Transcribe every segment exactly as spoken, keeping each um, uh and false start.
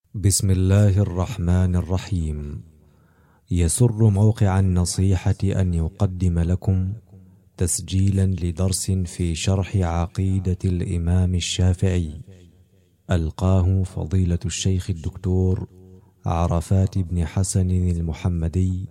بسم الله الرحمن الرحيم. يسر موقع النصيحة أن يقدم لكم تسجيلا لدرس في شرح عقيدة الإمام الشافعي، ألقاه فضيلة الشيخ الدكتور عرفات بن حسن المحمدي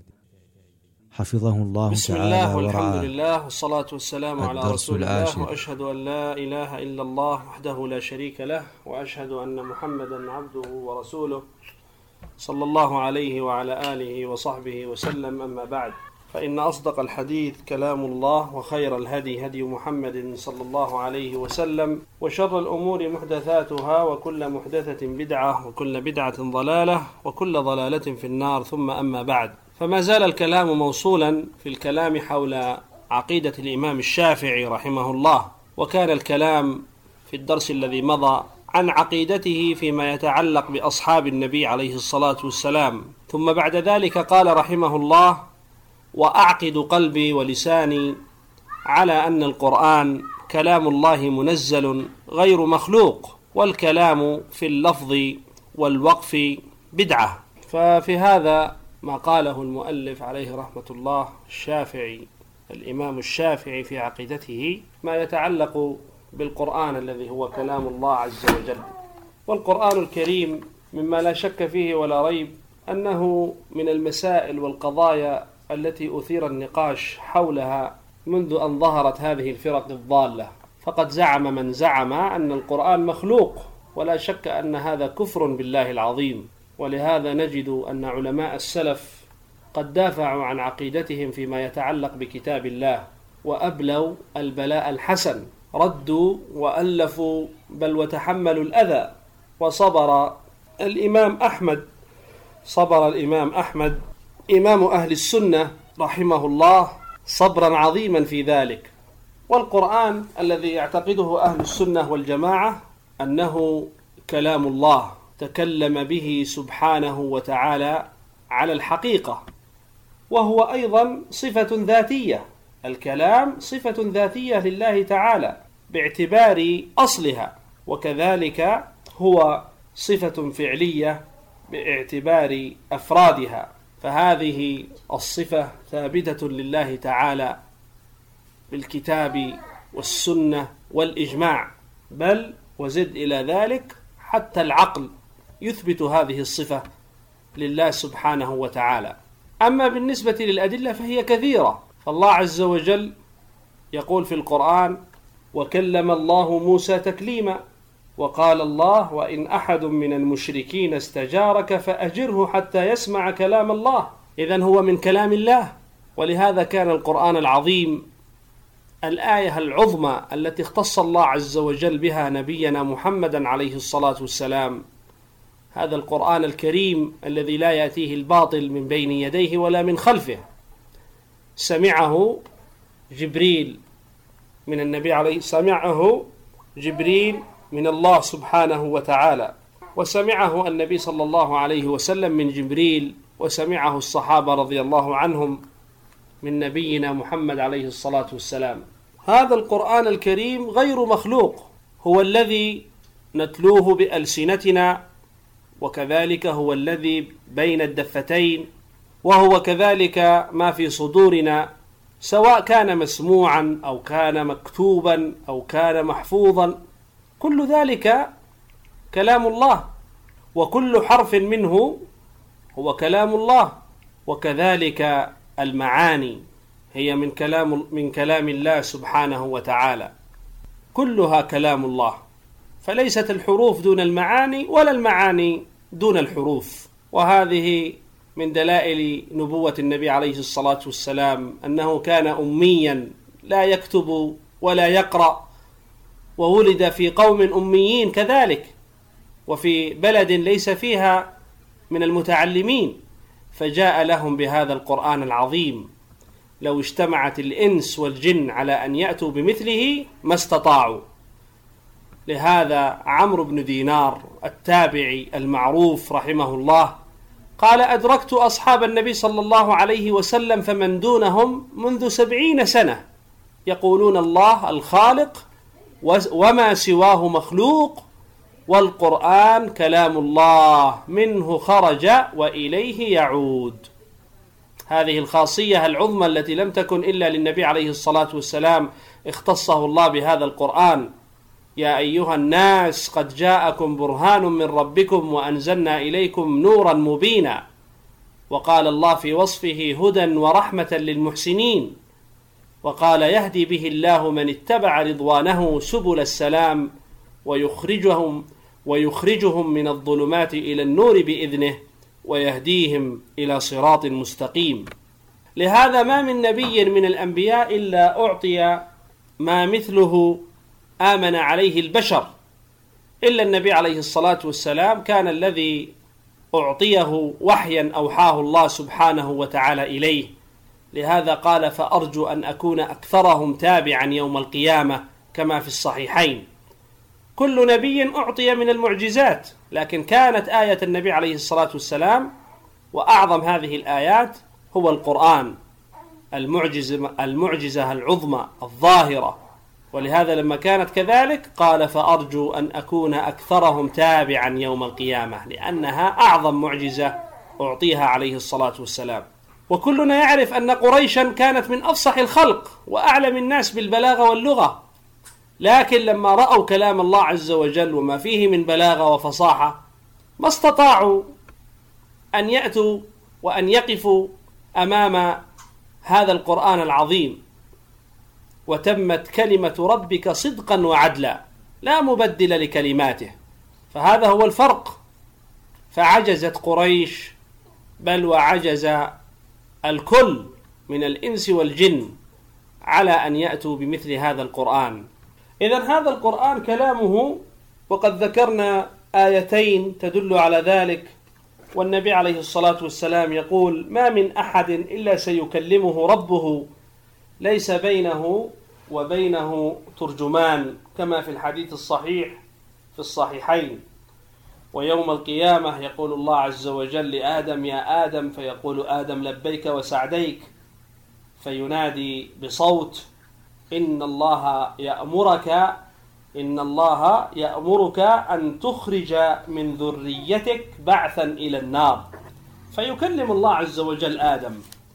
حفظه الله بسم تعالى الله والحمد ورعاه. لله والصلاة والسلام على الدرس رسول الله، العاشر. وأشهد أن لا إله إلا الله وحده لا شريك له، وأشهد أن محمدا عبده ورسوله صلى الله عليه وعلى آله وصحبه وسلم. أما بعد، فإن أصدق الحديث كلام الله، وخير الهدي هدي محمد صلى الله عليه وسلم، وشر الأمور محدثاتها، وكل محدثة بدعة، وكل بدعة ضلالة، وكل ضلالة في النار. ثم أما بعد، فما زال الكلام موصولا في الكلام حول عقيدة الإمام الشافعي رحمه الله، وكان الكلام في الدرس الذي مضى عن عقيدته فيما يتعلق بأصحاب النبي عليه الصلاة والسلام. ثم بعد ذلك قال رحمه الله: وأعقد قلبي ولساني على أن القرآن كلام الله منزل غير مخلوق، والكلام في اللفظ والوقف بدعة. ففي هذا ما قاله المؤلف عليه رحمة الله الشافعي الإمام الشافعي في عقيدته ما يتعلق بالقرآن الذي هو كلام الله عز وجل. والقرآن الكريم مما لا شك فيه ولا ريب أنه من المسائل والقضايا التي أثير النقاش حولها منذ أن ظهرت هذه الفرق الضالة. فقد زعم من زعم أن القرآن مخلوق، ولا شك أن هذا كفر بالله العظيم. ولهذا نجد أن علماء السلف قد دافعوا عن عقيدتهم فيما يتعلق بكتاب الله، وأبلوا البلاء الحسن، ردوا وألفوا بل وتحملوا الأذى. وصبر الإمام أحمد صبر الإمام أحمد إمام أهل السنة رحمه الله صبرا عظيما في ذلك. والقرآن الذي يعتقده أهل السنة والجماعة أنه كلام الله تكلم به سبحانه وتعالى على الحقيقة، وهو أيضا صفة ذاتية. الكلام صفة ذاتية لله تعالى باعتبار أصلها، وكذلك هو صفة فعلية باعتبار أفرادها. فهذه الصفة ثابتة لله تعالى بالكتاب والسنة والإجماع، بل وزد إلى ذلك حتى العقل يثبت هذه الصفة لله سبحانه وتعالى. أما بالنسبة للأدلة فهي كثيرة. فالله عز وجل يقول في القرآن: وكلم الله موسى تكليما، وقال الله: وإن أحد من المشركين استجارك فأجره حتى يسمع كلام الله. إذن هو من كلام الله. ولهذا كان القرآن العظيم الآية العظمى التي اختص الله عز وجل بها نبينا محمدا عليه الصلاة والسلام، هذا القرآن الكريم الذي لا يأتيه الباطل من بين يديه ولا من خلفه، سمعه جبريل من النبي عليه سمعه جبريل من الله سبحانه وتعالى، وسمعه النبي صلى الله عليه وسلم من جبريل، وسمعه الصحابة رضي الله عنهم من نبينا محمد عليه الصلاة والسلام. هذا القرآن الكريم غير مخلوق، هو الذي نتلوه بألسنتنا، وكذلك هو الذي بين الدفتين، وهو كذلك ما في صدورنا، سواء كان مسموعا أو كان مكتوبا أو كان محفوظا، كل ذلك كلام الله، وكل حرف منه هو كلام الله. وكذلك المعاني هي من كلام من كلام الله سبحانه وتعالى، كلها كلام الله. فليست الحروف دون المعاني، ولا المعاني دون الحروف. وهذه من دلائل نبوة النبي عليه الصلاة والسلام أنه كان أميا لا يكتب ولا يقرأ، وولد في قوم أميين كذلك، وفي بلد ليس فيها من المتعلمين، فجاء لهم بهذا القرآن العظيم. لو اجتمعت الإنس والجن على أن يأتوا بمثله ما استطاعوا. لهذا عمرو بن دينار التابعي المعروف رحمه الله قال: أدركت أصحاب النبي صلى الله عليه وسلم فمن دونهم منذ سبعين سنة يقولون الله الخالق وما سواه مخلوق، والقرآن كلام الله منه خرج وإليه يعود. هذه الخاصية العظمى التي لم تكن إلا للنبي عليه الصلاة والسلام اختصه الله بهذا القرآن. يا أيها الناس قد جاءكم برهان من ربكم وأنزلنا إليكم نورا مبينا. وقال الله في وصفه هدى ورحمة للمحسنين، وقال يهدي به الله من اتبع رضوانه سبل السلام ويخرجهم ويخرجهم من الظلمات إلى النور بإذنه ويهديهم إلى صراط مستقيم. لهذا ما من نبي من الأنبياء إلا أعطي ما مثله آمن عليه البشر، إلا النبي عليه الصلاة والسلام كان الذي أعطيه وحيا أوحاه الله سبحانه وتعالى إليه. لهذا قال فأرجو أن أكون أكثرهم تابعا يوم القيامة كما في الصحيحين. كل نبي أعطي من المعجزات، لكن كانت آية النبي عليه الصلاة والسلام وأعظم هذه الآيات هو القرآن، المعجزة, المعجزة العظمى الظاهرة. ولهذا لما كانت كذلك قال فأرجو أن أكون أكثرهم تابعا يوم القيامة، لأنها أعظم معجزة أعطيها عليه الصلاة والسلام. وكلنا يعرف أن قريشا كانت من أفصح الخلق وأعلم الناس بالبلاغة واللغة، لكن لما رأوا كلام الله عز وجل وما فيه من بلاغة وفصاحة ما استطاعوا أن يأتوا وأن يقفوا أمام هذا القرآن العظيم. وتمت كلمة ربك صدقا وعدلا لا مبدل لكلماته. فهذا هو الفرق. فعجزت قريش، بل وعجز الكل من الإنس والجن على أن يأتوا بمثل هذا القرآن. إذن هذا القرآن كلامه، وقد ذكرنا آيتين تدل على ذلك. والنبي عليه الصلاة والسلام يقول ما من أحد إلا سيكلمه ربه ليس بينه وبينه ترجمان، كما في الحديث الصحيح في الصحيحين. ويوم القيامة يقول الله عز وجل لآدم يا آدم، فيقول آدم لبيك وسعديك، فينادي بصوت إن الله يأمرك إن الله يأمرك أن تخرج من ذريتك بعثا إلى النار. فيكلم الله عز وجل آدم،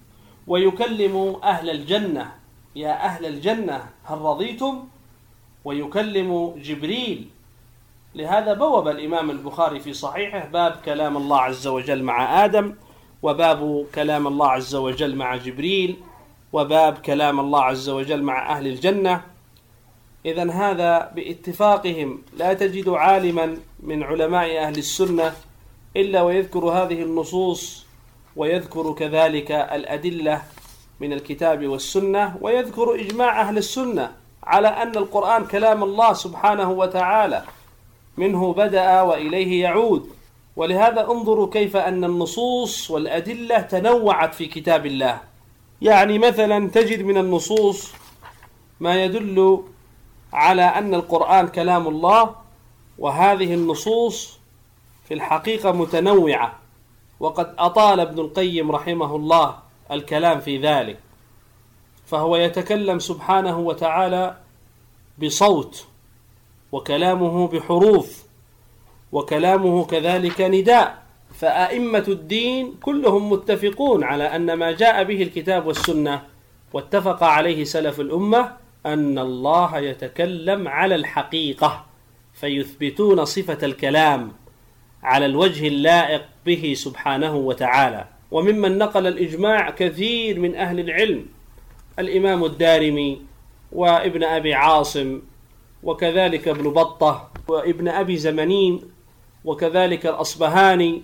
ويكلم أهل الجنة يا أهل الجنة هل رضيتم؟ ويكلم جبريل. لهذا بوب الإمام البخاري في صحيحه باب كلام الله عز وجل مع آدم، وباب كلام الله عز وجل مع جبريل، وباب كلام الله عز وجل مع أهل الجنة. إذن هذا باتفاقهم لا تجد عالما من علماء أهل السنة إلا ويذكر هذه النصوص، ويذكر كذلك الأدلة من الكتاب والسنة، ويذكر إجماع أهل السنة على أن القرآن كلام الله سبحانه وتعالى منه بدأ وإليه يعود. ولهذا انظروا كيف أن النصوص والأدلة تنوعت في كتاب الله. يعني مثلا تجد من النصوص ما يدل على أن القرآن كلام الله، وهذه النصوص في الحقيقة متنوعة، وقد أطال ابن القيم رحمه الله الكلام في ذلك. فهو يتكلم سبحانه وتعالى بصوت، وكلامه بحروف، وكلامه كذلك نداء. فأئمة الدين كلهم متفقون على أن ما جاء به الكتاب والسنة واتفق عليه سلف الأمة أن الله يتكلم على الحقيقة، فيثبتون صفة الكلام على الوجه اللائق به سبحانه وتعالى. وممن نقل الإجماع كثير من أهل العلم، الإمام الدارمي وابن أبي عاصم، وكذلك ابن بطة وابن أبي زمنين، وكذلك الأصبهاني،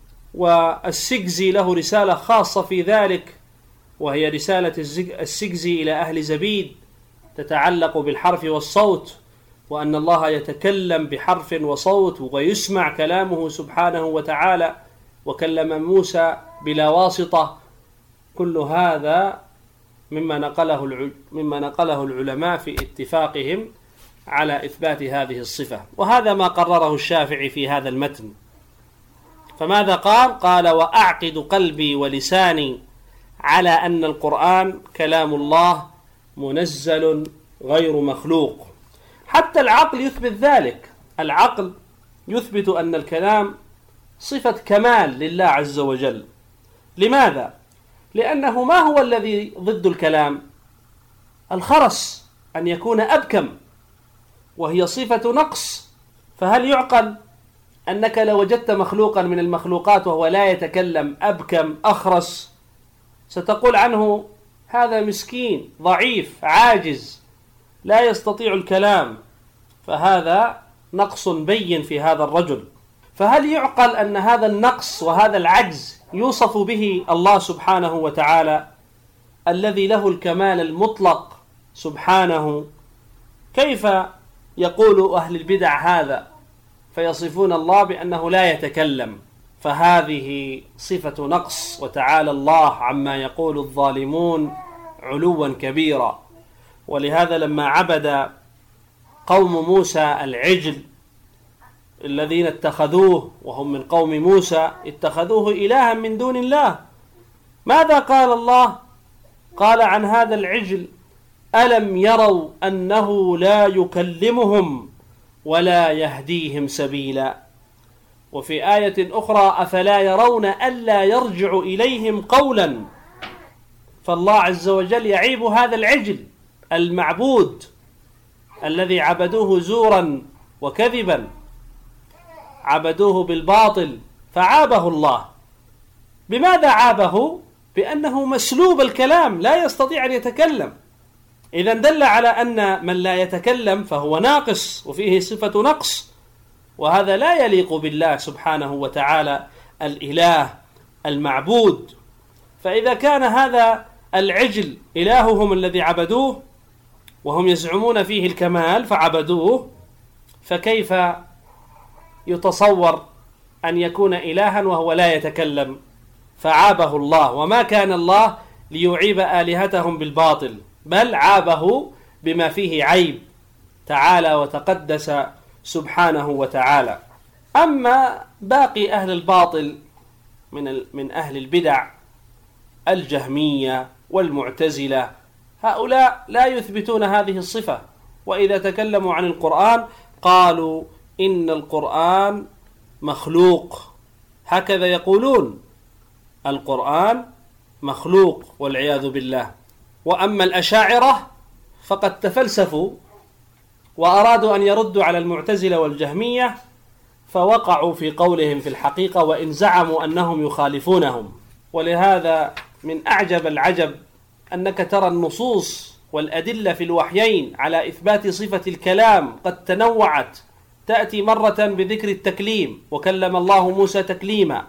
والسجزي له رسالة خاصة في ذلك، وهي رسالة السجزي إلى أهل زبيد تتعلق بالحرف والصوت، وأن الله يتكلم بحرف وصوت ويسمع كلامه سبحانه وتعالى، وكلم موسى بلا واسطة. كل هذا مما نقله مما نقله العلماء في اتفاقهم على إثبات هذه الصفة. وهذا ما قرره الشافعي في هذا المتن. فماذا قال؟ قال وأعقد قلبي ولساني على أن القرآن كلام الله منزل غير مخلوق. حتى العقل يثبت ذلك. العقل يثبت أن الكلام صفة كمال لله عز وجل. لماذا؟ لأنه ما هو الذي ضد الكلام؟ الخرس، أن يكون أبكم، وهي صفة نقص. فهل يعقل أنك لو وجدت مخلوقا من المخلوقات وهو لا يتكلم أبكم أخرس ستقول عنه هذا مسكين ضعيف عاجز لا يستطيع الكلام، فهذا نقص بين في هذا الرجل. فهل يعقل أن هذا النقص وهذا العجز يوصف به الله سبحانه وتعالى الذي له الكمال المطلق سبحانه؟ كيف يقول أهل البدع هذا فيصفون الله بأنه لا يتكلم؟ فهذه صفة نقص، وتعالى الله عما يقول الظالمون علوا كبيرا. ولهذا لما عبد قوم موسى العجل الذين اتخذوه وهم من قوم موسى اتخذوه إلها من دون الله، ماذا قال الله؟ قال عن هذا العجل: ألم يروا أنه لا يكلمهم ولا يهديهم سبيلا. وفي آية أخرى: أفلا يرون ألا يرجع إليهم قولا. فالله عز وجل يعيب هذا العجل المعبود الذي عبدوه زورا وكذبا، عبدوه بالباطل، فعابه الله. بماذا عابه؟ بأنه مسلوب الكلام لا يستطيع أن يتكلم. إذن دل على أن من لا يتكلم فهو ناقص وفيه صفة نقص، وهذا لا يليق بالله سبحانه وتعالى الإله المعبود. فإذا كان هذا العجل إلههم الذي عبدوه وهم يزعمون فيه الكمال فعبدوه، فكيف يتصور أن يكون إلها وهو لا يتكلم؟ فعابه الله. وما كان الله ليعيب آلهتهم بالباطل، بل عابه بما فيه عيب، تعالى وتقدس سبحانه وتعالى. أما باقي أهل الباطل من من أهل البدع الجهمية والمعتزلة، هؤلاء لا يثبتون هذه الصفة، وإذا تكلموا عن القرآن قالوا إن القرآن مخلوق، هكذا يقولون: القرآن مخلوق والعياذ بالله. وأما الأشاعرة فقد تفلسفوا وأرادوا أن يردوا على المعتزلة والجهمية، فوقعوا في قولهم في الحقيقة وإن زعموا أنهم يخالفونهم. ولهذا من أعجب العجب أنك ترى النصوص والأدلة في الوحيين على إثبات صفة الكلام قد تنوعت، تأتي مرة بذكر التكليم وكلم الله موسى تكليما،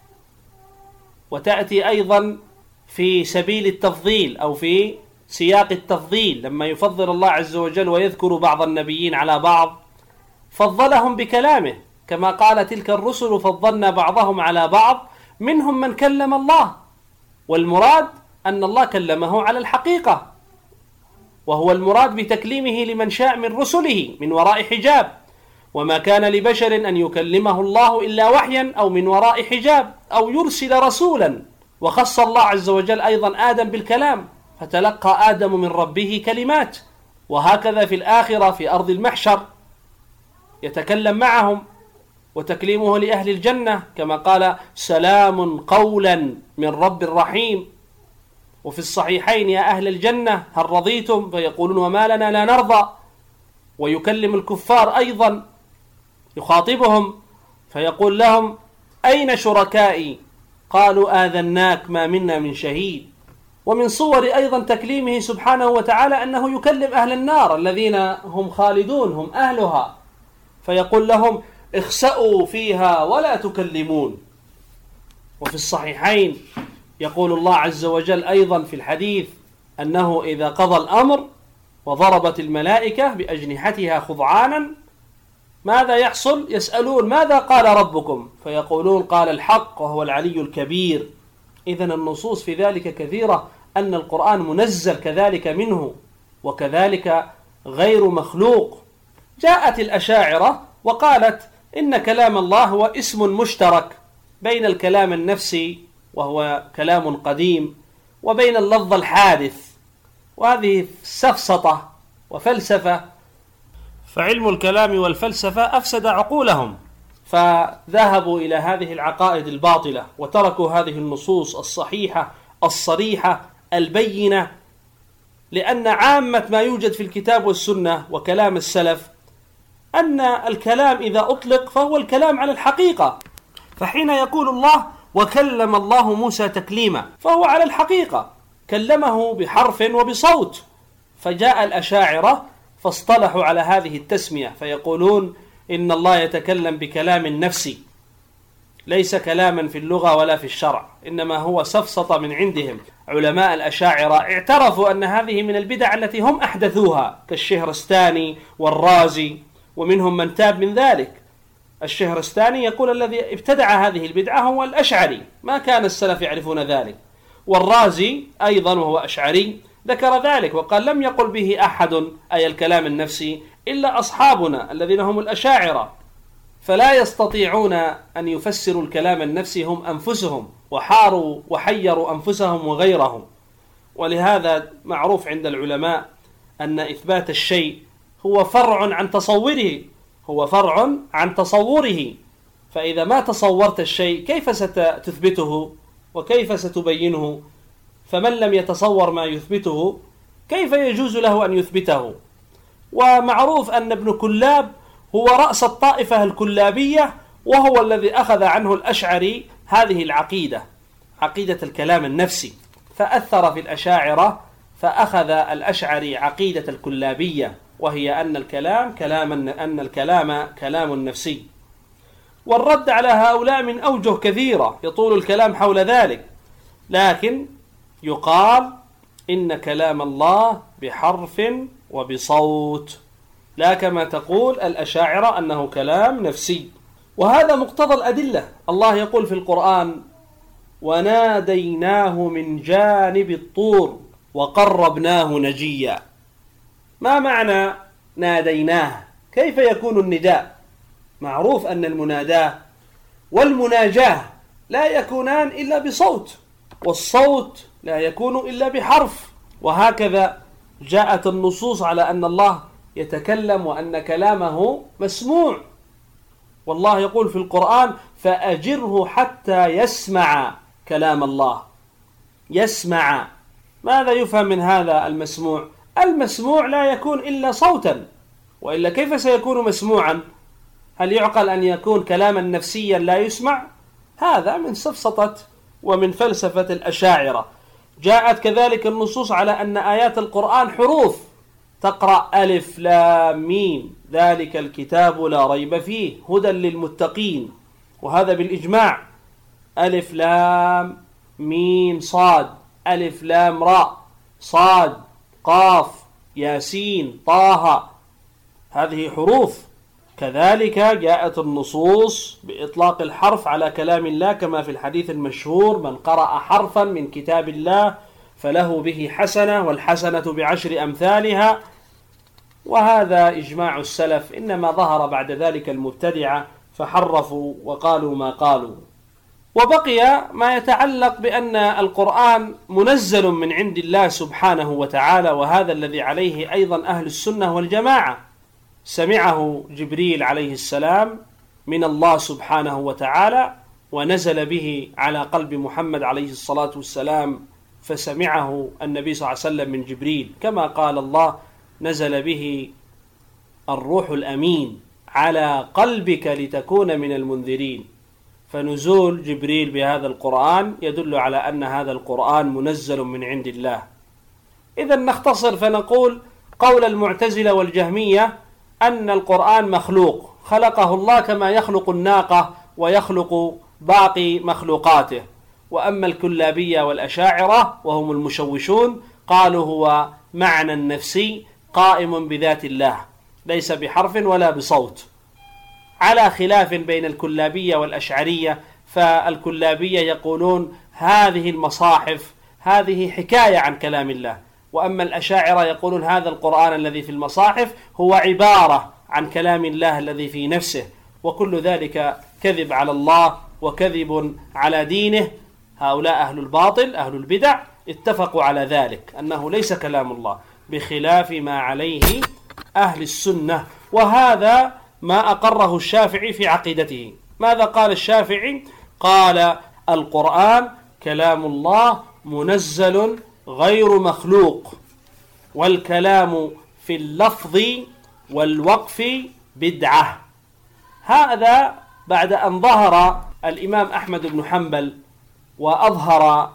وتأتي أيضا في سبيل التفضيل أو في سياق التفضيل لما يفضل الله عز وجل ويذكر بعض النبيين على بعض فضلهم بكلامه، كما قال: تلك الرسل فضلنا بعضهم على بعض منهم من كلم الله. والمراد أن الله كلمه على الحقيقة، وهو المراد بتكليمه لمن شاء من رسله من وراء حجاب، وما كان لبشر أن يكلمه الله إلا وحيا أو من وراء حجاب أو يرسل رسولا. وخص الله عز وجل أيضا آدم بالكلام، فتلقى آدم من ربه كلمات. وهكذا في الآخرة في أرض المحشر يتكلم معهم، وتكليمه لأهل الجنة كما قال: سلام قولا من رب رحيم. وفي الصحيحين: يا أهل الجنة هل رضيتم؟ فيقولون: وما لنا لا نرضى. ويكلم الكفار أيضا يخاطبهم فيقول لهم: أين شركائي؟ قالوا: آذناك ما منا من شهيد. ومن صور أيضا تكليمه سبحانه وتعالى أنه يكلم أهل النار الذين هم خالدون هم أهلها، فيقول لهم: اخسأوا فيها ولا تكلمون. وفي الصحيحين يقول الله عز وجل أيضا في الحديث أنه إذا قضى الأمر وضربت الملائكة بأجنحتها خضعانا ماذا يحصل؟ يسألون: ماذا قال ربكم؟ فيقولون: قال الحق وهو العلي الكبير. إذن النصوص في ذلك كثيرة، أن القرآن منزل كذلك منه، وكذلك غير مخلوق. جاءت الأشاعرة وقالت إن كلام الله هو اسم مشترك بين الكلام النفسي وهو كلام قديم وبين اللفظ الحادث، وهذه سفسطة وفلسفة. فعلم الكلام والفلسفة أفسد عقولهم، فذهبوا إلى هذه العقائد الباطلة وتركوا هذه النصوص الصحيحة الصريحة البينة، لأن عامة ما يوجد في الكتاب والسنة وكلام السلف أن الكلام إذا أطلق فهو الكلام على الحقيقة. فحين يقول الله وكلم الله موسى تكليما فهو على الحقيقة، كلمه بحرف وبصوت. فجاء الأشاعرة فاصطلحوا على هذه التسمية فيقولون إن الله يتكلم بكلام نفسي، ليس كلاما في اللغة ولا في الشرع، إنما هو سفسطة من عندهم. علماء الأشاعرة اعترفوا أن هذه من البدع التي هم أحدثوها كالشهرستاني والرازي، ومنهم من تاب من ذلك. الشهرستاني يقول الذي ابتدع هذه البدعة هو الأشعري، ما كان السلف يعرفون ذلك. والرازي أيضا وهو أشعري ذكر ذلك وقال لم يقل به أحد أي الكلام النفسي إلا أصحابنا الذين هم الأشاعرة، فلا يستطيعون أن يفسروا الكلام النفسي هم أنفسهم، وحاروا وحيروا أنفسهم وغيرهم. ولهذا معروف عند العلماء أن إثبات الشيء هو فرع عن تصوره، هو فرع عن تصوره. فإذا ما تصورت الشيء كيف ستثبته وكيف ستبينه؟ فمن لم يتصور ما يثبته كيف يجوز له أن يثبته؟ ومعروف أن ابن كلاب هو رأس الطائفة الكلابية، وهو الذي أخذ عنه الأشعري هذه العقيدة، عقيدة الكلام النفسي، فأثر في الأشاعرة فأخذ الأشعري عقيدة الكلابية، وهي أن الكلام كلام أن الكلام كلام نفسي. والرد على هؤلاء من أوجه كثيرة يطول الكلام حول ذلك، لكن يقال إن كلام الله بحرف وبصوت، لا كما تقول الأشاعرة أنه كلام نفسي. وهذا مقتضى الأدلة. الله يقول في القرآن وناديناه من جانب الطور وقربناه نجيا. ما معنى ناديناه؟ كيف يكون النداء؟ معروف أن المناداة والمناجاة لا يكونان إلا بصوت، والصوت لا يكون إلا بحرف. وهكذا جاءت النصوص على أن الله يتكلم وأن كلامه مسموع. والله يقول في القرآن فأجره حتى يسمع كلام الله. يسمع، ماذا يفهم من هذا المسموع؟ المسموع لا يكون إلا صوتا، وإلا كيف سيكون مسموعا؟ هل يعقل أن يكون كلاما نفسيا لا يسمع؟ هذا من سفسطة ومن فلسفة الأشاعرة. جاءت كذلك النصوص على أن آيات القرآن حروف، تقرأ ألف لام ميم ذلك الكتاب لا ريب فيه هدى للمتقين، وهذا بالإجماع. ألف لام ميم صاد، ألف لام راء، صاد قاف ياسين طه، هذه حروف. كذلك جاءت النصوص بإطلاق الحرف على كلام الله، كما في الحديث المشهور من قرأ حرفا من كتاب الله فله به حسنة والحسنة بعشر أمثالها. وهذا إجماع السلف، إنما ظهر بعد ذلك المبتدعة فحرفوا وقالوا ما قالوا. وبقي ما يتعلق بأن القرآن منزل من عند الله سبحانه وتعالى، وهذا الذي عليه أيضا أهل السنة والجماعة. سمعه جبريل عليه السلام من الله سبحانه وتعالى، ونزل به على قلب محمد عليه الصلاة والسلام، فسمعه النبي صلى الله عليه وسلم من جبريل، كما قال الله نزل به الروح الأمين على قلبك لتكون من المنذرين. فنزول جبريل بهذا القرآن يدل على أن هذا القرآن منزل من عند الله. إذا نختصر فنقول قول المعتزلة والجهمية أن القرآن مخلوق، خلقه الله كما يخلق الناقة ويخلق باقي مخلوقاته. وأما الكلابية والأشاعرة وهم المشوشون قالوا هو معنى نفسي قائم بذات الله، ليس بحرف ولا بصوت، على خلاف بين الكلابية والأشعرية. فالكلابية يقولون هذه المصاحف هذه حكاية عن كلام الله، وأما الأشاعرة يقولون هذا القرآن الذي في المصاحف هو عبارة عن كلام الله الذي في نفسه. وكل ذلك كذب على الله وكذب على دينه. هؤلاء أهل الباطل أهل البدع اتفقوا على ذلك أنه ليس كلام الله، بخلاف ما عليه أهل السنة، وهذا ما أقره الشافعي في عقيدته. ماذا قال الشافعي؟ قال القرآن كلام الله منزل غير مخلوق، والكلام في اللفظ والوقف بدعة. هذا بعد أن ظهر الإمام أحمد بن حنبل وأظهر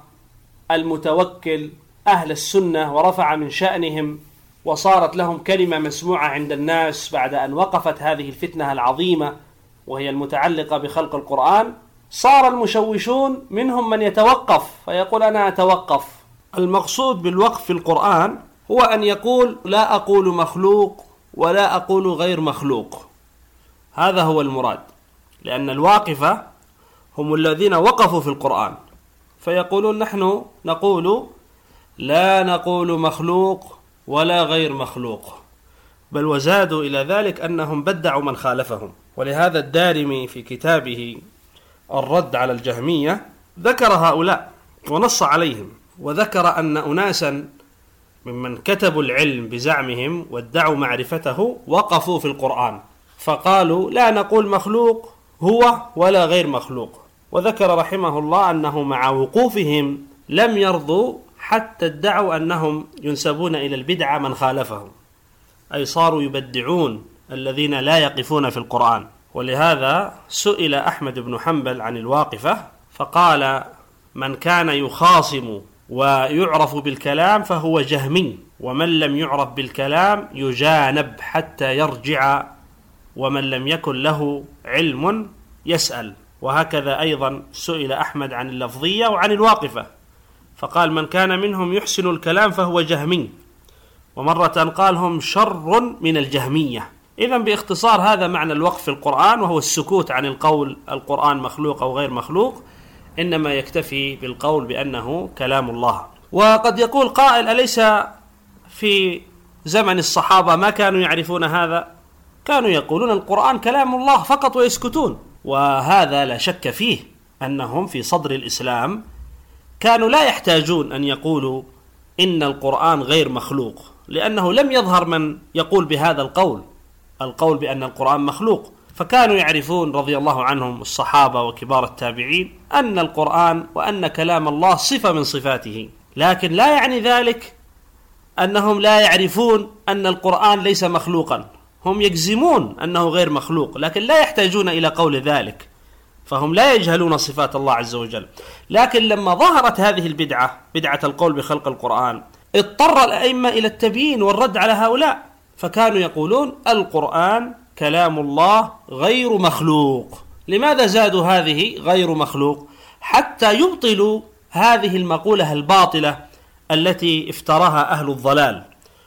المتوكل أهل السنة ورفع من شأنهم وصارت لهم كلمة مسموعة عند الناس بعد أن وقفت هذه الفتنة العظيمة وهي المتعلقة بخلق القرآن، صار المشوشون منهم من يتوقف فيقول أنا أتوقف. المقصود بالوقف في القرآن هو أن يقول لا أقول مخلوق ولا أقول غير مخلوق، هذا هو المراد، لأن الواقفة هم الذين وقفوا في القرآن فيقولون نحن نقول لا نقول مخلوق ولا غير مخلوق، بل وزادوا إلى ذلك أنهم بدعوا من خالفهم. ولهذا الدارمي في كتابه الرد على الجهمية ذكر هؤلاء ونص عليهم، وذكر أن أناسا ممن كتبوا العلم بزعمهم وادعوا معرفته وقفوا في القرآن فقالوا لا نقول مخلوق هو ولا غير مخلوق، وذكر رحمه الله أنه مع وقوفهم لم يرضوا حتى ادعوا أنهم ينسبون إلى البدعة من خالفهم، أي صاروا يبدعون الذين لا يقفون في القرآن. ولهذا سئل أحمد بن حنبل عن الواقفة فقال من كان يخاصم ويعرف بالكلام فهو جهمي، ومن لم يعرف بالكلام يجانب حتى يرجع، ومن لم يكن له علم يسأل. وهكذا أيضا سئل أحمد عن اللفظية وعن الواقفة فقال من كان منهم يحسن الكلام فهو جهمي، ومرة قال هم شر من الجهمية. إذن باختصار هذا معنى الوقف في القرآن، وهو السكوت عن القول القرآن مخلوق أو غير مخلوق، إنما يكتفي بالقول بأنه كلام الله. وقد يقول قائل أليس في زمن الصحابة ما كانوا يعرفون هذا؟ كانوا يقولون القرآن كلام الله فقط ويسكتون، وهذا لا شك فيه أنهم في صدر الإسلام كانوا لا يحتاجون أن يقولوا إن القرآن غير مخلوق، لأنه لم يظهر من يقول بهذا القول القول بأن القرآن مخلوق، فكانوا يعرفون رضي الله عنهم الصحابة وكبار التابعين أن القرآن وأن كلام الله صفة من صفاته، لكن لا يعني ذلك أنهم لا يعرفون أن القرآن ليس مخلوقا، هم يجزمون أنه غير مخلوق لكن لا يحتاجون إلى قول ذلك، فهم لا يجهلون صفات الله عز وجل. لكن لما ظهرت هذه البدعة بدعة القول بخلق القرآن اضطر الأئمة إلى التبيين والرد على هؤلاء، فكانوا يقولون القرآن كلام الله غير مخلوق. لماذا زادوا هذه غير مخلوق؟ حتى يبطلوا هذه المقولة الباطلة التي افتراها أهل الضلال،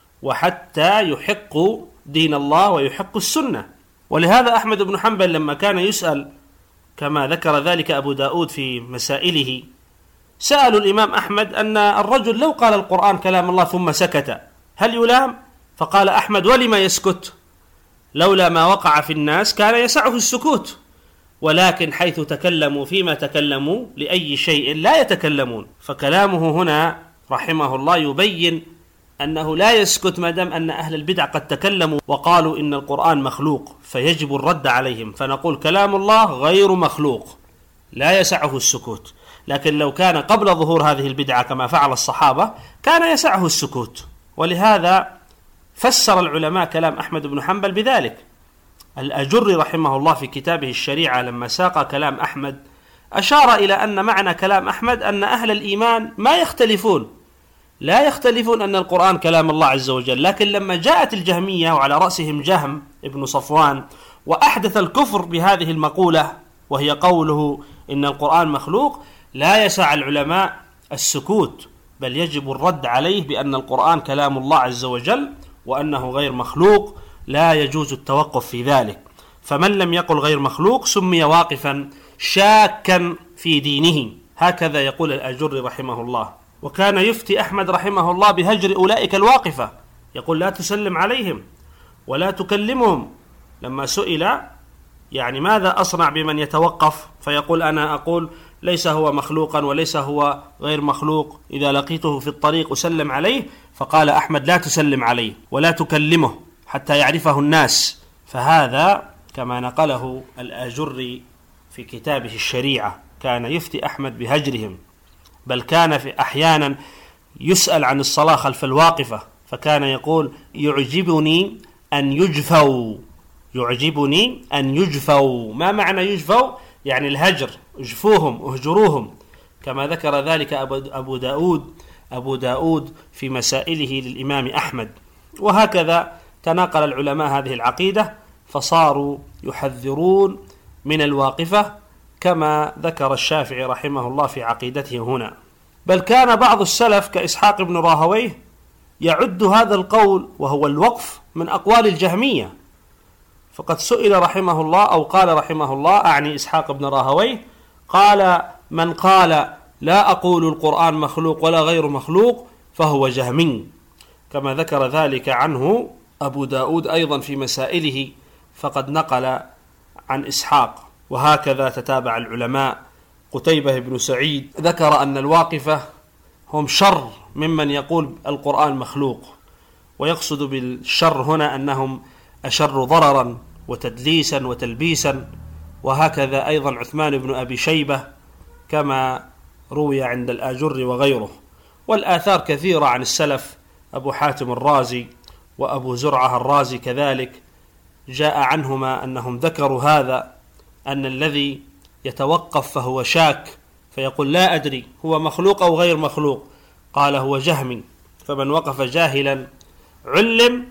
وحتى يحقوا دين الله ويحقوا السنة. ولهذا أحمد بن حنبل لما كان يسأل كما ذكر ذلك أبو داود في مسائله، سألوا الإمام أحمد أن الرجل لو قال القرآن كلام الله ثم سكت هل يلام؟ فقال أحمد ولما يسكت؟ لولا ما وقع في الناس كان يسعه السكوت، ولكن حيث تكلموا فيما تكلموا لأي شيء لا يتكلمون. فكلامه هنا رحمه الله يبين أنه لا يسكت ما دام أن أهل البدع قد تكلموا وقالوا إن القرآن مخلوق، فيجب الرد عليهم، فنقول كلام الله غير مخلوق لا يسعه السكوت. لكن لو كان قبل ظهور هذه البدعة كما فعل الصحابة كان يسعه السكوت. ولهذا فسر العلماء كلام أحمد بن حنبل بذلك. الأجري رحمه الله في كتابه الشريعة لما ساق كلام أحمد أشار إلى أن معنى كلام أحمد أن أهل الإيمان ما يختلفون لا يختلفون أن القرآن كلام الله عز وجل، لكن لما جاءت الجهمية وعلى رأسهم جهم ابن صفوان وأحدث الكفر بهذه المقولة وهي قوله إن القرآن مخلوق، لا يسع العلماء السكوت بل يجب الرد عليه بأن القرآن كلام الله عز وجل وأنه غير مخلوق، لا يجوز التوقف في ذلك. فمن لم يقل غير مخلوق سمي واقفا شاكا في دينه، هكذا يقول الأجري رحمه الله. وكان يفتي أحمد رحمه الله بهجر أولئك الواقفة، يقول لا تسلم عليهم ولا تكلمهم. لما سئل يعني ماذا أصنع بمن يتوقف فيقول أنا أقول ليس هو مخلوقا وليس هو غير مخلوق، إذا لقيته في الطريق أسلم عليه، فقال أحمد لا تسلم عليه ولا تكلمه حتى يعرفه الناس. فهذا كما نقله الآجري في كتابه الشريعة كان يفتي أحمد بهجرهم، بل كان في أحيانا يسأل عن الصلاة خلف الواقفة فكان يقول يعجبني أن يجفوا، يعجبني أن يجفوا. ما معنى يجفوا؟ يعني الهجر، اجفوهم اهجروهم، كما ذكر ذلك أبو داود أبو داود في مسائله للإمام أحمد. وهكذا تناقل العلماء هذه العقيدة فصاروا يحذرون من الواقفة كما ذكر الشافعي رحمه الله في عقيدته هنا. بل كان بعض السلف كإسحاق بن راهويه يعد هذا القول وهو الوقف من أقوال الجهمية، فقد سئل رحمه الله أو قال رحمه الله، أعني إسحاق بن راهويه، قال من قال لا أقول القرآن مخلوق ولا غير مخلوق فهو جهمي، كما ذكر ذلك عنه أبو داود أيضا في مسائله، فقد نقل عن إسحاق. وهكذا تتابع العلماء. قتيبة بن سعيد ذكر أن الواقفة هم شر ممن يقول القرآن مخلوق، ويقصد بالشر هنا أنهم أشر ضررا وتدليسا وتلبيسا. وهكذا أيضا عثمان بن أبي شيبة كما روي عند الآجر وغيره. والآثار كثيرة عن السلف، أبو حاتم الرازي وأبو زرعة الرازي كذلك جاء عنهما أنهم ذكروا هذا، أن الذي يتوقف فهو شاك فيقول لا أدري هو مخلوق أو غير مخلوق، قال هو جهمي، فمن وقف جاهلا علم.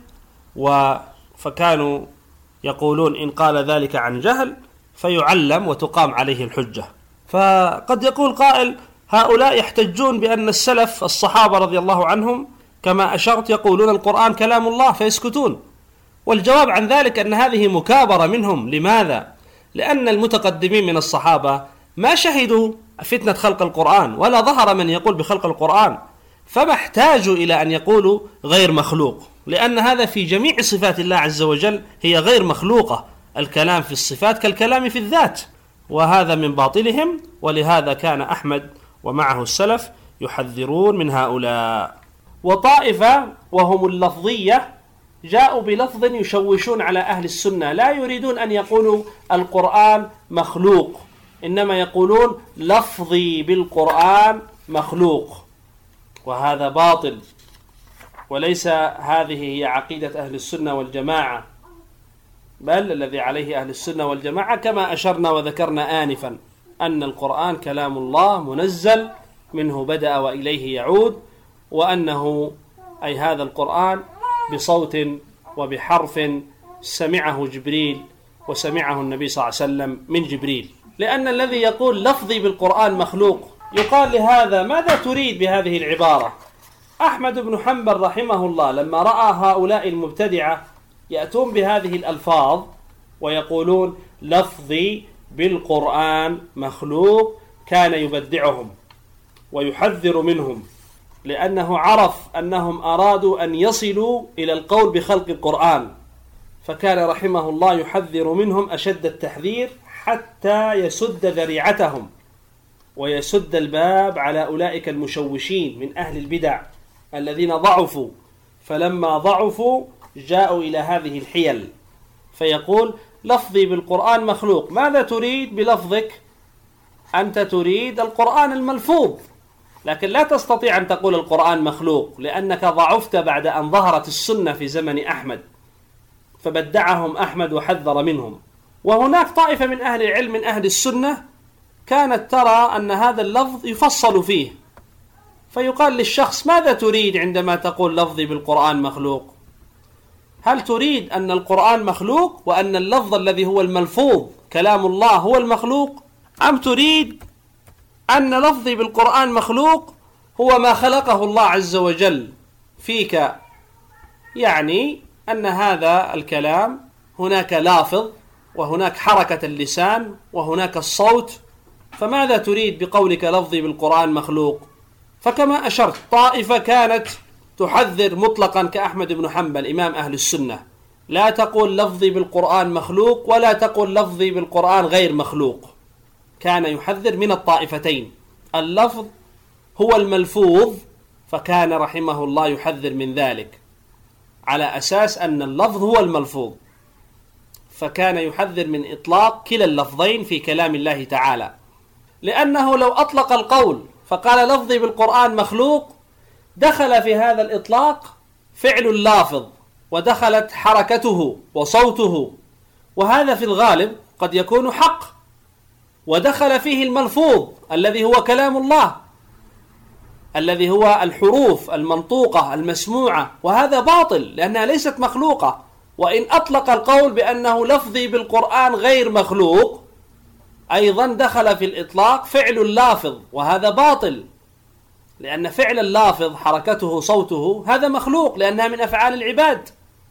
فكانوا يقولون إن قال ذلك عن جهل فيعلم وتقام عليه الحجة. فقد يقول قائل هؤلاء يحتجون بأن السلف الصحابة رضي الله عنهم كما أشرت يقولون القرآن كلام الله فيسكتون، والجواب عن ذلك أن هذه مكابرة منهم. لماذا؟ لأن المتقدمين من الصحابة ما شهدوا فتنة خلق القرآن ولا ظهر من يقول بخلق القرآن، فما احتاجوا إلى أن يقولوا غير مخلوق، لأن هذا في جميع صفات الله عز وجل هي غير مخلوقة. الكلام في الصفات كالكلام في الذات، وهذا من باطلهم. ولهذا كان أحمد ومعه السلف يحذرون من هؤلاء. وطائفة وهم اللفظية جاءوا بلفظ يشوشون على أهل السنة، لا يريدون أن يقولوا القرآن مخلوق، إنما يقولون لفظي بالقرآن مخلوق، وهذا باطل، وليس هذه هي عقيدة أهل السنة والجماعة، بل الذي عليه أهل السنة والجماعة كما أشرنا وذكرنا آنفا أن القرآن كلام الله منزل منه بدأ وإليه يعود، وأنه أي هذا القرآن بصوت وبحرف سمعه جبريل وسمعه النبي صلى الله عليه وسلم من جبريل. لأن الذي يقول لفظي بالقرآن مخلوق يقال لهذا ماذا تريد بهذه العبارة؟ أحمد بن حنبل رحمه الله لما رأى هؤلاء المبتدعة يأتون بهذه الألفاظ ويقولون لفظي بالقرآن مخلوق كان يبدعهم ويحذر منهم، لأنه عرف أنهم أرادوا أن يصلوا إلى القول بخلق القرآن، فكان رحمه الله يحذر منهم أشد التحذير حتى يسد ذريعتهم ويسد الباب على أولئك المشوشين من أهل البدع الذين ضعفوا. فلما ضعفوا جاءوا إلى هذه الحيل، فيقول لفظي بالقرآن مخلوق. ماذا تريد بلفظك؟ أنت تريد القرآن الملفوظ، لكن لا تستطيع أن تقول القرآن مخلوق لأنك ضعفت بعد أن ظهرت السنة في زمن أحمد، فبدعهم أحمد وحذر منهم. وهناك طائفة من أهل العلم من أهل السنة كانت ترى أن هذا اللفظ يفصل فيه، فيقال للشخص ماذا تريد عندما تقول لفظي بالقرآن مخلوق؟ هل تريد أن القرآن مخلوق وأن اللفظ الذي هو الملفوظ كلام الله هو المخلوق، أم تريد أن لفظي بالقرآن مخلوق هو ما خلقه الله عز وجل فيك؟ يعني أن هذا الكلام هناك لافظ وهناك حركة اللسان وهناك الصوت، فماذا تريد بقولك لفظي بالقرآن مخلوق؟ فكما أشرت طائفة كانت تحذر مطلقا كأحمد بن حنبل إمام أهل السنة، لا تقول لفظي بالقرآن مخلوق ولا تقول لفظي بالقرآن غير مخلوق، كان يحذر من الطائفتين. اللفظ هو الملفوظ، فكان رحمه الله يحذر من ذلك على أساس أن اللفظ هو الملفوظ، فكان يحذر من إطلاق كلا اللفظين في كلام الله تعالى، لأنه لو أطلق القول فقال لفظي بالقرآن مخلوق دخل في هذا الإطلاق فعل اللافظ ودخلت حركته وصوته، وهذا في الغالب قد يكون حق، ودخل فيه الملفوظ الذي هو كلام الله الذي هو الحروف المنطوقة المسموعة، وهذا باطل لأنها ليست مخلوقة. وإن أطلق القول بأنه لفظي بالقرآن غير مخلوق أيضا دخل في الإطلاق فعل اللافظ، وهذا باطل لأن فعل اللافظ حركته صوته هذا مخلوق لأنها من أفعال العباد.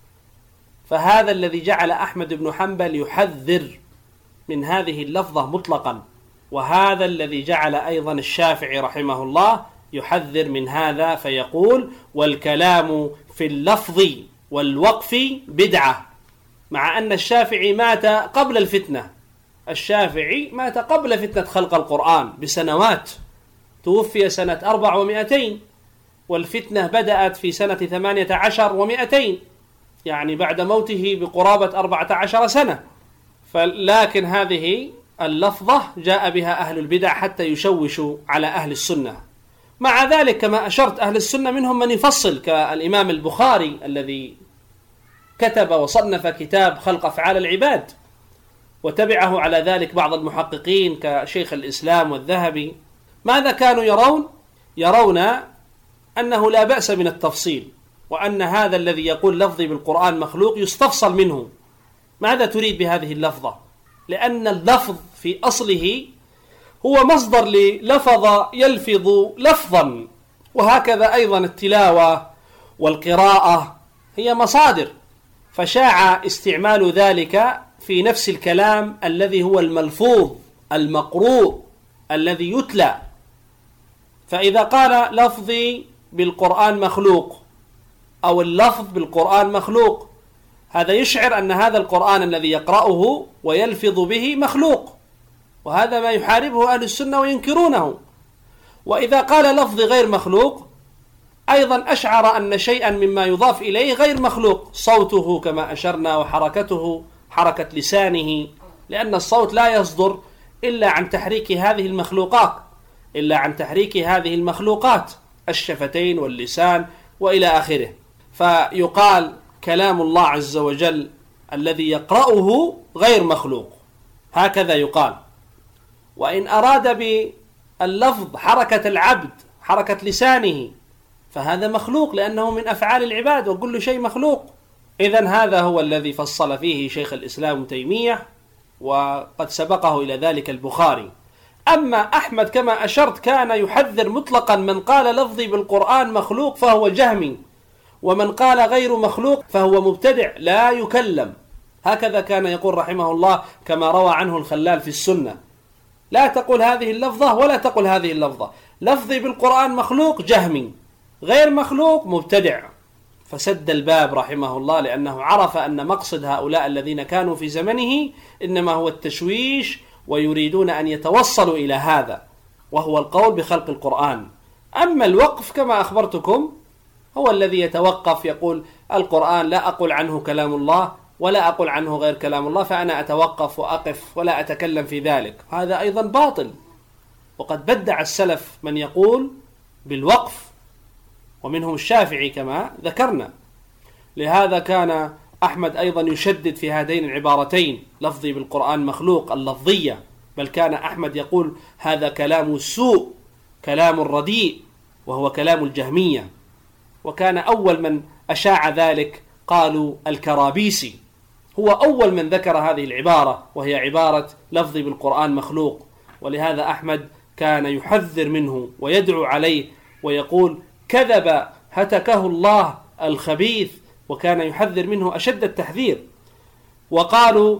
فهذا الذي جعل أحمد بن حنبل يحذر من هذه اللفظة مطلقا، وهذا الذي جعل أيضا الشافعي رحمه الله يحذر من هذا فيقول والكلام في اللفظ والوقف بدعة، مع أن الشافعي مات قبل الفتنة. الشافعي مات قبل فتنة خلق القرآن بسنوات، توفي سنة أربع ومئتين، والفتنة بدأت في سنة ثمانية عشر ومئتين، يعني بعد موته بقرابة أربعة عشر سنة. فلكن هذه اللفظة جاء بها أهل البدع حتى يشوشوا على أهل السنة. مع ذلك كما أشرت أهل السنة منهم من يفصل كالإمام البخاري الذي كتب وصنف كتاب خلق أفعال العباد، وتبعه على ذلك بعض المحققين كشيخ الإسلام والذهبي. ماذا كانوا يرون؟ يرون أنه لا بأس من التفصيل، وأن هذا الذي يقول لفظي بالقرآن مخلوق يستفصل منه. ماذا تريد بهذه اللفظة؟ لأن اللفظ في أصله هو مصدر للفظ يلفظ لفظا، وهكذا أيضا التلاوة والقراءة هي مصادر، فشاع استعمال ذلك في نفس الكلام الذي هو الملفوظ المقروء الذي يتلى. فإذا قال لفظي بالقرآن مخلوق أو اللفظ بالقرآن مخلوق، هذا يشعر أن هذا القرآن الذي يقرأه ويلفظ به مخلوق، وهذا ما يحاربه أهل السنة وينكرونه. وإذا قال لفظ غير مخلوق أيضا أشعر أن شيئا مما يضاف إليه غير مخلوق، صوته كما أشرنا وحركته حركة لسانه، لأن الصوت لا يصدر إلا عن تحريك هذه المخلوقات إلا عن تحريك هذه المخلوقات الشفتين واللسان وإلى آخره. فيقال كلام الله عز وجل الذي يقرأه غير مخلوق، هكذا يقال. وإن أراد باللفظ حركة العبد حركة لسانه فهذا مخلوق لأنه من أفعال العباد، وكل شيء مخلوق. إذن هذا هو الذي فصل فيه شيخ الإسلام ابن تيمية، وقد سبقه إلى ذلك البخاري. أما أحمد كما أشرت كان يحذر مطلقا من قال لفظي بالقرآن مخلوق فهو جهمي، ومن قال غير مخلوق فهو مبتدع لا يكلم. هكذا كان يقول رحمه الله كما روى عنه الخلال في السنة: لا تقل هذه اللفظة ولا تقل هذه اللفظة، لفظي بالقرآن مخلوق جهمي، غير مخلوق مبتدع. فسد الباب رحمه الله، لأنه عرف أن مقصد هؤلاء الذين كانوا في زمنه إنما هو التشويش، ويريدون أن يتوصلوا إلى هذا، وهو القول بخلق القرآن. أما الوقف كما أخبرتكم هو الذي يتوقف، يقول القرآن لا أقول عنه كلام الله ولا أقول عنه غير كلام الله، فأنا أتوقف وأقف ولا أتكلم في ذلك. هذا أيضا باطل، وقد بدع السلف من يقول بالوقف، ومنهم الشافعي كما ذكرنا. لهذا كان أحمد أيضا يشدد في هذين العبارتين: لفظي بالقرآن مخلوق، اللفظية. بل كان أحمد يقول هذا كلام السوء، كلام الرديء، وهو كلام الجهمية. وكان أول من أشاع ذلك قالوا الكرابيسي، هو أول من ذكر هذه العبارة، وهي عبارة لفظي بالقرآن مخلوق. ولهذا أحمد كان يحذر منه ويدعو عليه ويقول كذب هتكه الله الخبيث، وكان يحذر منه أشد التحذير. وقالوا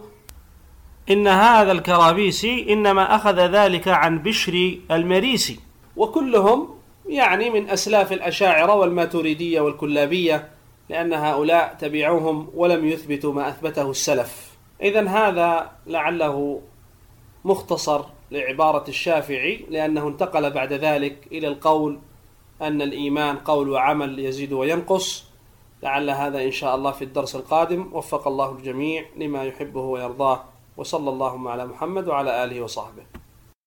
إن هذا الكرابيسي إنما أخذ ذلك عن بشر المريسي، وكلهم يعني من أسلاف الأشاعرة والماتريدية والكلابية، لأن هؤلاء تبعوهم ولم يثبتوا ما أثبته السلف. إذن هذا لعله مختصر لعبارة الشافعي، لأنه انتقل بعد ذلك إلى القول أن الإيمان قول وعمل يزيد وينقص، لعل هذا إن شاء الله في الدرس القادم. وفق الله الجميع لما يحبه ويرضاه، وصلى اللهم على محمد وعلى آله وصحبه.